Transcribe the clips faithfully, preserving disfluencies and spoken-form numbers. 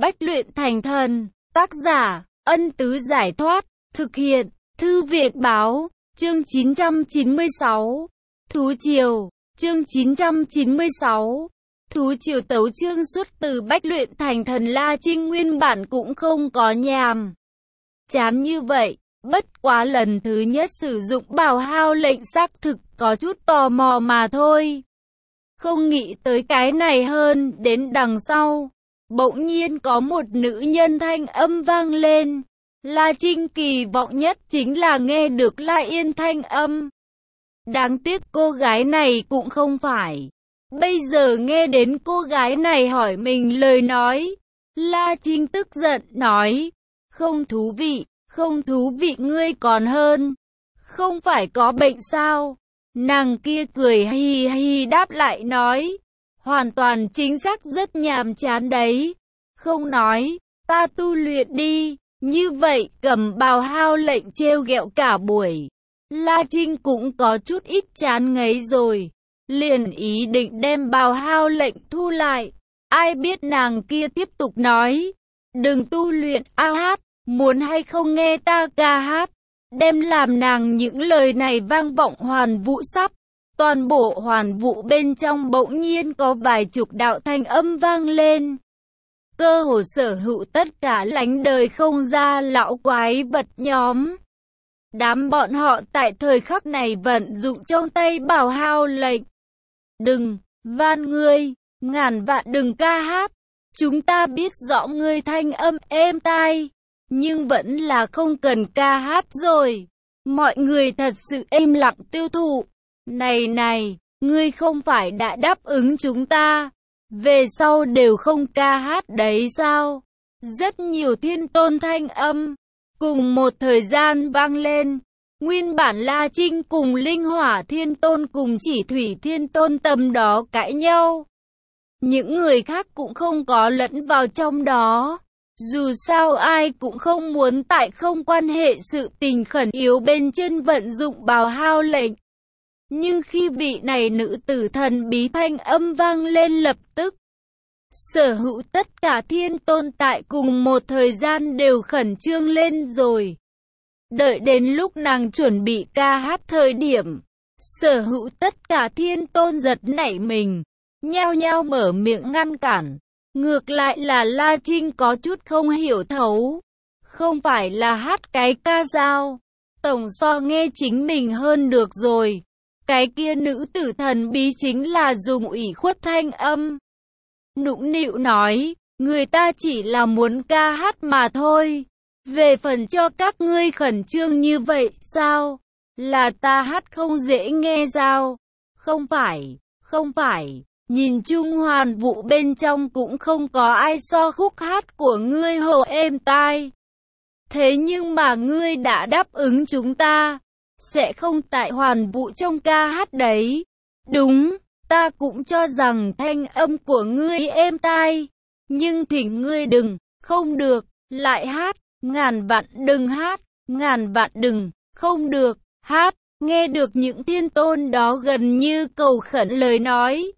Bách luyện thành thần, tác giả, Ân Tứ Giải Thoát, thực hiện, Thư viện Báo, chương chín trăm chín mươi sáu, Thú Triều, chương chín trăm chín mươi sáu, Thú Triều tấu chương xuất từ Bách luyện thành thần. La Trinh nguyên bản cũng không có nhàm chán như vậy, bất quá lần thứ nhất sử dụng bảo hao lệnh xác thực có chút tò mò mà thôi. Không nghĩ tới cái này hơn, đến đằng sau, bỗng nhiên có một nữ nhân thanh âm vang lên. La Trinh kỳ vọng nhất chính là nghe được La Yên thanh âm. Đáng tiếc cô gái này cũng không phải. Bây giờ nghe đến cô gái này hỏi mình lời nói, La Trinh tức giận nói, không thú vị, không thú vị, ngươi còn hơn. Không phải có bệnh sao? Nàng kia cười hi hi đáp lại nói, hoàn toàn chính xác rất nhàm chán đấy. Không nói, ta tu luyện đi. Như vậy cầm bào hao lệnh trêu ghẹo cả buổi, La Trinh cũng có chút ít chán ngấy rồi, liền ý định đem bào hao lệnh thu lại. Ai biết nàng kia tiếp tục nói, đừng tu luyện a hát, muốn hay không nghe ta ca hát. Đem làm nàng những lời này vang vọng hoàn vũ sắp. Toàn bộ hoàn vũ bên trong bỗng nhiên có vài chục đạo thanh âm vang lên. Cơ hồ sở hữu tất cả lánh đời không ra lão quái vật nhóm. Đám bọn họ tại thời khắc này vận dụng trong tay bảo hao lệnh. Đừng, van ngươi, ngàn vạn đừng ca hát. Chúng ta biết rõ ngươi thanh âm êm tai, nhưng vẫn là không cần ca hát rồi. Mọi người thật sự êm lặng tiêu thụ. Này này, ngươi không phải đã đáp ứng chúng ta, về sau đều không ca hát đấy sao? Rất nhiều thiên tôn thanh âm cùng một thời gian vang lên. Nguyên bản La Trinh cùng Linh Hỏa Thiên Tôn cùng Chỉ Thủy Thiên Tôn tầm đó cãi nhau. Những người khác cũng không có lẫn vào trong đó. Dù sao ai cũng không muốn tại không quan hệ sự tình khẩn yếu bên trên vận dụng bào hao lệnh. Nhưng khi vị này nữ tử thần bí thanh âm vang lên lập tức, sở hữu tất cả thiên tôn tại cùng một thời gian đều khẩn trương lên rồi. Đợi đến lúc nàng chuẩn bị ca hát thời điểm, sở hữu tất cả thiên tôn giật nảy mình, nhao nhao mở miệng ngăn cản. Ngược lại là La Trinh có chút không hiểu thấu. Không phải là hát cái ca dao, tổng so nghe chính mình hơn được rồi. Cái kia nữ tử thần bí chính là dùng ủy khuất thanh âm nũng nịu nói, người ta chỉ là muốn ca hát mà thôi. Về phần cho các ngươi khẩn trương như vậy sao? Là ta hát không dễ nghe sao? Không phải, không phải. Nhìn chung hoàn vũ bên trong cũng không có ai so khúc hát của ngươi hồ êm tai. Thế nhưng mà ngươi đã đáp ứng chúng ta, sẽ không tại hoàn vũ trong ca hát đấy. Đúng, ta cũng cho rằng thanh âm của ngươi êm tai. Nhưng thỉnh ngươi đừng, không được, lại hát, ngàn vạn đừng hát, ngàn vạn đừng, không được, hát. Nghe được những thiên tôn đó gần như cầu khẩn lời nói,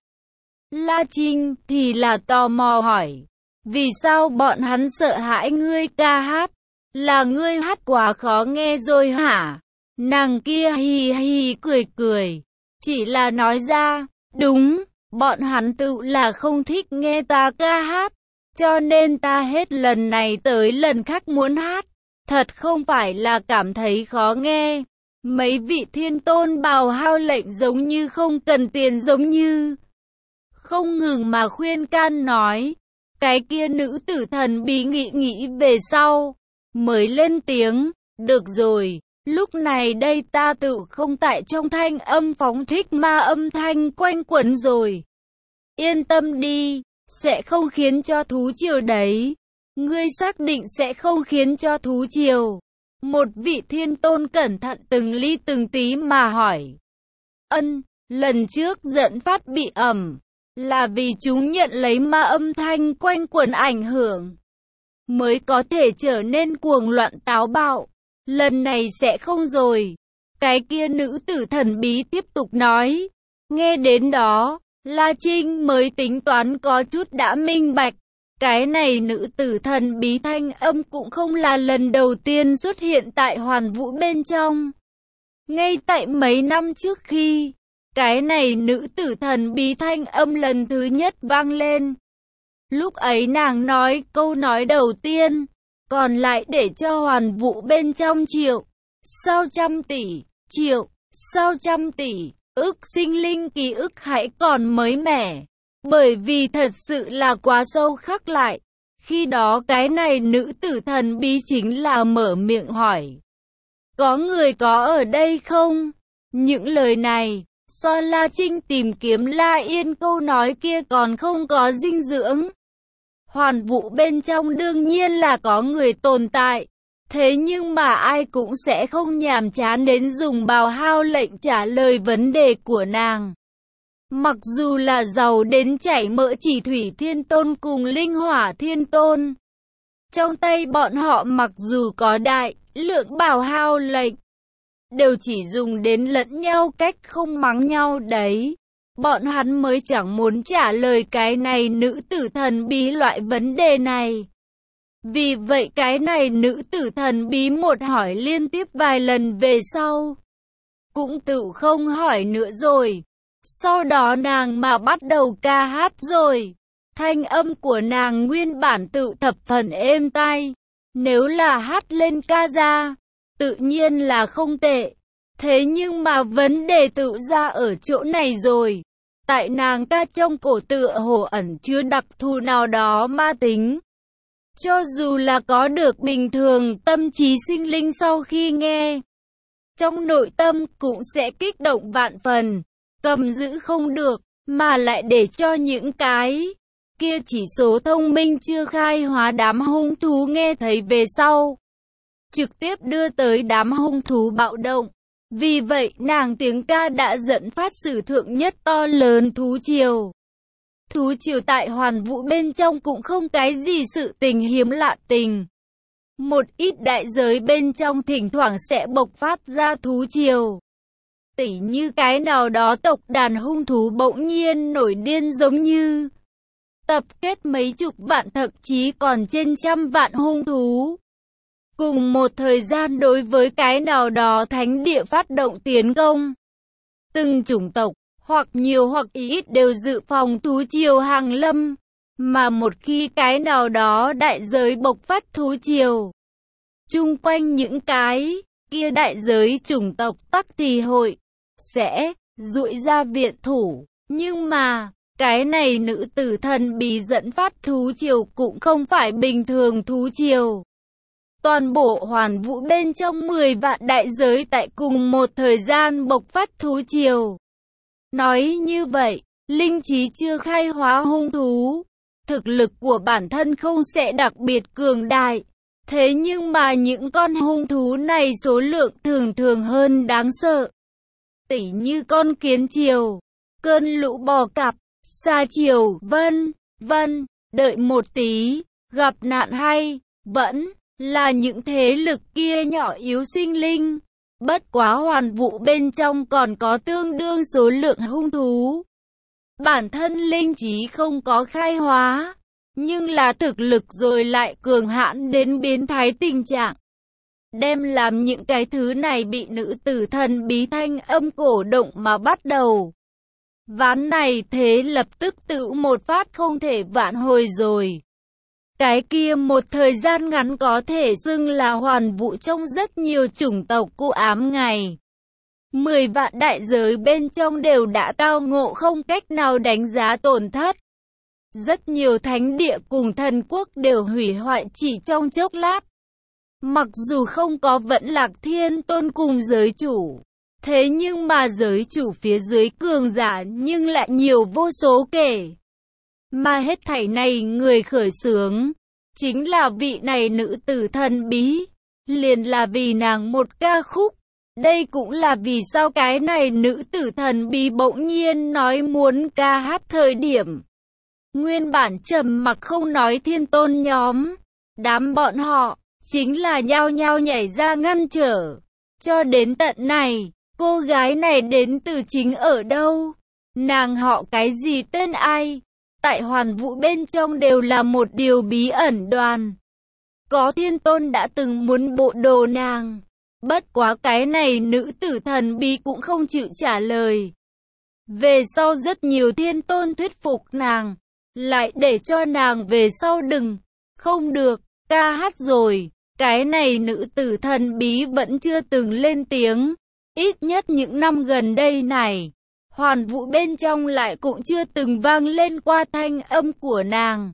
La Trinh thì là tò mò hỏi, vì sao bọn hắn sợ hãi ngươi ca hát? Là ngươi hát quá khó nghe rồi hả? Nàng kia hì hì cười cười, chỉ là nói ra, đúng, bọn hắn tự là không thích nghe ta ca hát, cho nên ta hết lần này tới lần khác muốn hát, thật không phải là cảm thấy khó nghe. Mấy vị thiên tôn bào hao lệnh giống như không cần tiền giống như không ngừng mà khuyên can nói. Cái kia nữ tử thần bí nghĩ nghĩ về sau, mới lên tiếng, được rồi, lúc này đây ta tự không tại trong thanh âm phóng thích ma âm thanh quanh quẩn rồi. Yên tâm đi, sẽ không khiến cho thú triều đấy. Ngươi xác định sẽ không khiến cho thú triều. Một vị thiên tôn cẩn thận từng ly từng tí mà hỏi. Ân, lần trước dẫn phát bị ẩm, là vì chúng nhận lấy ma âm thanh quanh quẩn ảnh hưởng, mới có thể trở nên cuồng loạn táo bạo. Lần này sẽ không rồi. Cái kia nữ tử thần bí tiếp tục nói. Nghe đến đó, La Trinh mới tính toán có chút đã minh bạch. Cái này nữ tử thần bí thanh âm cũng không là lần đầu tiên xuất hiện tại Hoàn Vũ bên trong. Ngay tại mấy năm trước khi, cái này nữ tử thần bí thanh âm lần thứ nhất vang lên. Lúc ấy nàng nói câu nói đầu tiên, còn lại để cho Hoàn Vũ bên trong triệu, sao trăm tỷ, triệu, sao trăm tỷ, ức sinh linh ký ức hãy còn mới mẻ. Bởi vì thật sự là quá sâu khắc lại. Khi đó cái này nữ tử thần bí chính là mở miệng hỏi. Có người có ở đây không? Những lời này, so La Trinh tìm kiếm La Yên câu nói kia còn không có dinh dưỡng. Hoàn Vũ bên trong đương nhiên là có người tồn tại. Thế nhưng mà ai cũng sẽ không nhàm chán đến dùng bào hao lệnh trả lời vấn đề của nàng. Mặc dù là giàu đến chảy mỡ chỉ Thủy Thiên Tôn cùng Linh Hỏa Thiên Tôn. Trong tay bọn họ mặc dù có đại lượng bào hao lệnh, đều chỉ dùng đến lẫn nhau cách không mắng nhau đấy. Bọn hắn mới chẳng muốn trả lời cái này nữ tử thần bí loại vấn đề này. Vì vậy cái này nữ tử thần bí một hỏi liên tiếp vài lần về sau, cũng tự không hỏi nữa rồi. Sau đó nàng mà bắt đầu ca hát rồi. Thanh âm của nàng nguyên bản tự thập phần êm tai. Nếu là hát lên ca ra, tự nhiên là không tệ. Thế nhưng mà vấn đề tự ra ở chỗ này rồi. Tại nàng ca trong cổ tựa hồ ẩn chứa đặc thù nào đó ma tính. Cho dù là có được bình thường tâm trí sinh linh sau khi nghe, trong nội tâm cũng sẽ kích động vạn phần. Cầm giữ không được, mà lại để cho những cái kia chỉ số thông minh chưa khai hóa đám hung thú nghe thấy về sau, trực tiếp đưa tới đám hung thú bạo động. Vì vậy nàng tiếng ca đã dẫn phát sử thượng nhất to lớn thú triều. Thú triều tại Hoàn Vũ bên trong cũng không cái gì sự tình hiếm lạ tình. Một ít đại giới bên trong thỉnh thoảng sẽ bộc phát ra thú triều. Tỉ như cái nào đó tộc đàn hung thú bỗng nhiên nổi điên giống như tập kết mấy chục vạn thậm chí còn trên trăm vạn hung thú. Cùng một thời gian đối với cái nào đó thánh địa phát động tiến công. Từng chủng tộc, hoặc nhiều hoặc ít đều dự phòng thú triều hàng lâm. Mà một khi cái nào đó đại giới bộc phát thú triều, chung quanh những cái kia đại giới chủng tộc tắc thì hội sẽ dụi ra viện thủ. Nhưng mà cái này nữ tử thần bí dẫn phát thú triều cũng không phải bình thường thú triều. Toàn bộ Hoàn Vũ bên trong mười vạn đại giới tại cùng một thời gian bộc phát thú triều. Nói như vậy, linh trí chưa khai hóa hung thú, thực lực của bản thân không sẽ đặc biệt cường đại. Thế nhưng mà những con hung thú này số lượng thường thường hơn đáng sợ. Tỉ như con kiến triều, cơn lũ bò cạp, sa triều, vân vân. Đợi một tí, gặp nạn hay vẫn là những thế lực kia nhỏ yếu sinh linh. Bất quá Hoàn Vũ bên trong còn có tương đương số lượng hung thú. Bản thân linh trí không có khai hóa, nhưng là thực lực rồi lại cường hãn đến biến thái tình trạng. Đem làm những cái thứ này bị nữ tử thần bí thanh âm cổ động mà bắt đầu. Ván này thế lập tức tự một phát không thể vãn hồi rồi. Cái kia một thời gian ngắn có thể xưng là Hoàn Vũ trong rất nhiều chủng tộc cu ám ngày. Mười vạn đại giới bên trong đều đã tao ngộ không cách nào đánh giá tổn thất. Rất nhiều thánh địa cùng thần quốc đều hủy hoại chỉ trong chốc lát. Mặc dù không có Vẫn Lạc Thiên Tôn cùng giới chủ, thế nhưng mà giới chủ phía dưới cường giả nhưng lại nhiều vô số kể. Mà hết thảy này người khởi xướng chính là vị này nữ tử thần bí, liền là vì nàng một ca khúc. Đây cũng là vì sao cái này nữ tử thần bí bỗng nhiên nói muốn ca hát thời điểm. Nguyên bản trầm mặc không nói thiên tôn nhóm, đám bọn họ chính là nhao nhao nhảy ra ngăn trở. Cho đến tận này, cô gái này đến từ chính ở đâu? Nàng họ cái gì, tên ai? tại Hoàn Vũ bên trong đều là một điều bí ẩn đoàn. Có thiên tôn đã từng muốn bộ đồ nàng. Bất quá cái này nữ tử thần bí cũng không chịu trả lời. Về sau rất nhiều thiên tôn thuyết phục nàng, lại để cho nàng về sau đừng, không được, ca hát rồi. Cái này nữ tử thần bí vẫn chưa từng lên tiếng. Ít nhất những năm gần đây này, Hoàn Vũ bên trong lại cũng chưa từng vang lên qua thanh âm của nàng.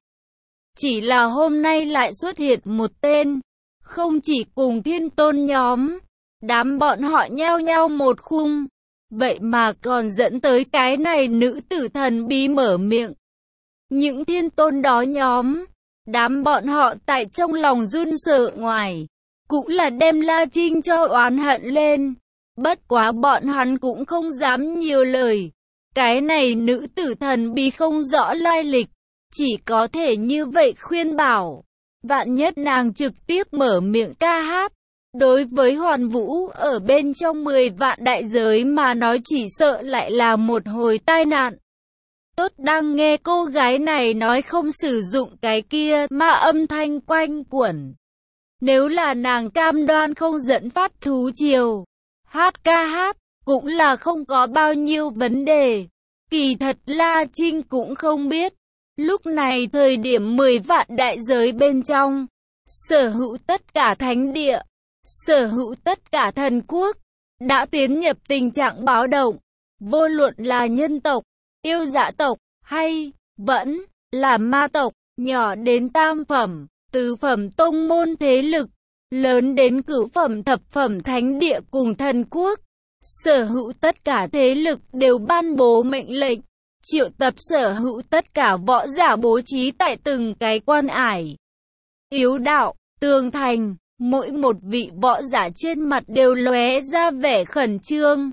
Chỉ là hôm nay lại xuất hiện một tên, không chỉ cùng thiên tôn nhóm, đám bọn họ nhao nhao một khung, vậy mà còn dẫn tới cái này nữ tử thần bí mở miệng. Những thiên tôn đó nhóm, đám bọn họ tại trong lòng run sợ ngoài, cũng là đem La Trinh cho oán hận lên. Bất quá bọn hắn cũng không dám nhiều lời. Cái này nữ tử thần bí không rõ lai lịch, chỉ có thể như vậy khuyên bảo. Vạn nhất nàng trực tiếp mở miệng ca hát, đối với Hoàn Vũ ở bên trong mười vạn đại giới mà nói chỉ sợ lại là một hồi tai nạn. Tốt đang nghe cô gái này nói không sử dụng cái kia mà âm thanh quanh quẩn. Nếu là nàng cam đoan không dẫn phát thú triều, hát ca hát, cũng là không có bao nhiêu vấn đề. Kỳ thật La Trinh cũng không biết. Lúc này thời điểm mười vạn đại giới bên trong, sở hữu tất cả thánh địa, sở hữu tất cả thần quốc, đã tiến nhập tình trạng báo động. Vô luận là nhân tộc, yêu dã tộc, hay vẫn là ma tộc, nhỏ đến tam phẩm, tứ phẩm tông môn thế lực, lớn đến cửu phẩm thập phẩm thánh địa cùng thần quốc. Sở hữu tất cả thế lực đều ban bố mệnh lệnh, triệu tập sở hữu tất cả võ giả bố trí tại từng cái quan ải. Yếu đạo, tường thành, mỗi một vị võ giả trên mặt đều lóe ra vẻ khẩn trương.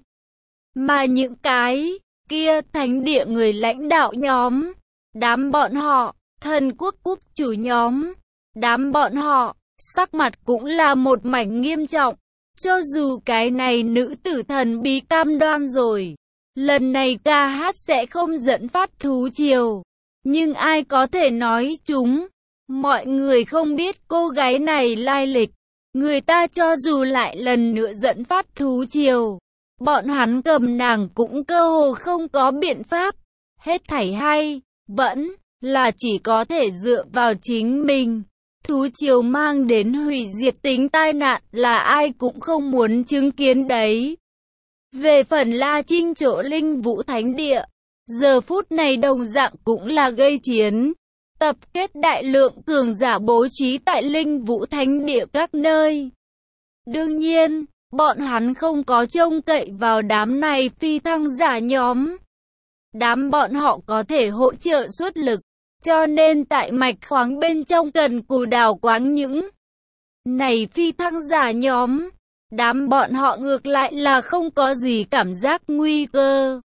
Mà những cái kia thánh địa người lãnh đạo nhóm, đám bọn họ, thần quốc quốc chủ nhóm, đám bọn họ, sắc mặt cũng là một mảnh nghiêm trọng. Cho dù cái này nữ tử thần bí cam đoan rồi, lần này ca hát sẽ không dẫn phát thú triều, nhưng ai có thể nói chúng? Mọi người không biết cô gái này lai lịch, người ta cho dù lại lần nữa dẫn phát thú triều, bọn hắn cầm nàng cũng cơ hồ không có biện pháp. Hết thảy hay, vẫn là chỉ có thể dựa vào chính mình. Thú triều mang đến hủy diệt tính tai nạn là ai cũng không muốn chứng kiến đấy. Về phần La Trinh chỗ Linh Vũ Thánh Địa, giờ phút này đồng dạng cũng là gây chiến. Tập kết đại lượng cường giả bố trí tại Linh Vũ Thánh Địa các nơi. Đương nhiên, bọn hắn không có trông cậy vào đám này phi thăng giả nhóm. Đám bọn họ có thể hỗ trợ xuất lực. Cho nên tại mạch khoáng bên trong cần cù đào quáng những này phi thăng giả nhóm, đám bọn họ ngược lại là không có gì cảm giác nguy cơ.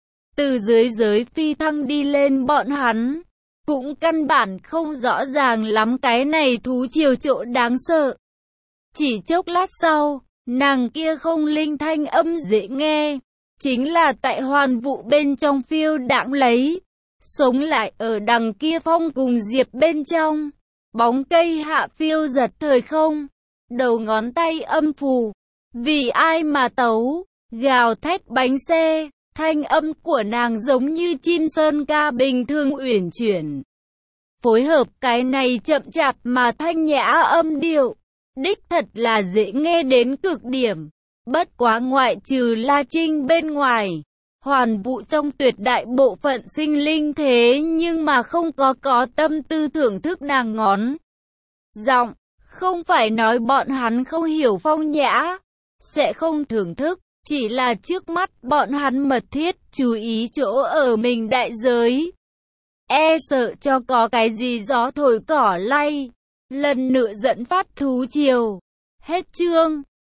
Từ dưới giới phi thăng đi lên bọn hắn, cũng căn bản không rõ ràng lắm cái này thú triều chỗ đáng sợ. Chỉ chốc lát sau, nàng kia không linh thanh âm dễ nghe, chính là tại Hoàn Vũ bên trong phiêu đãng lấy. Sống lại ở đằng kia phong cùng diệp bên trong, bóng cây hạ phiêu giật thời không, đầu ngón tay âm phù, vì ai mà tấu, gào thét bánh xe, thanh âm của nàng giống như chim sơn ca bình thường uyển chuyển. Phối hợp cái này chậm chạp mà thanh nhã âm điệu, đích thật là dễ nghe đến cực điểm, bất quá ngoại trừ La Trinh bên ngoài. Hoàn Vũ trong tuyệt đại bộ phận sinh linh thế nhưng mà không có có tâm tư thưởng thức nàng ngón giọng, không phải nói bọn hắn không hiểu phong nhã, sẽ không thưởng thức, chỉ là trước mắt bọn hắn mật thiết chú ý chỗ ở mình đại giới. E sợ cho có cái gì gió thổi cỏ lay, lần nữa dẫn phát thú triều. Hết chương.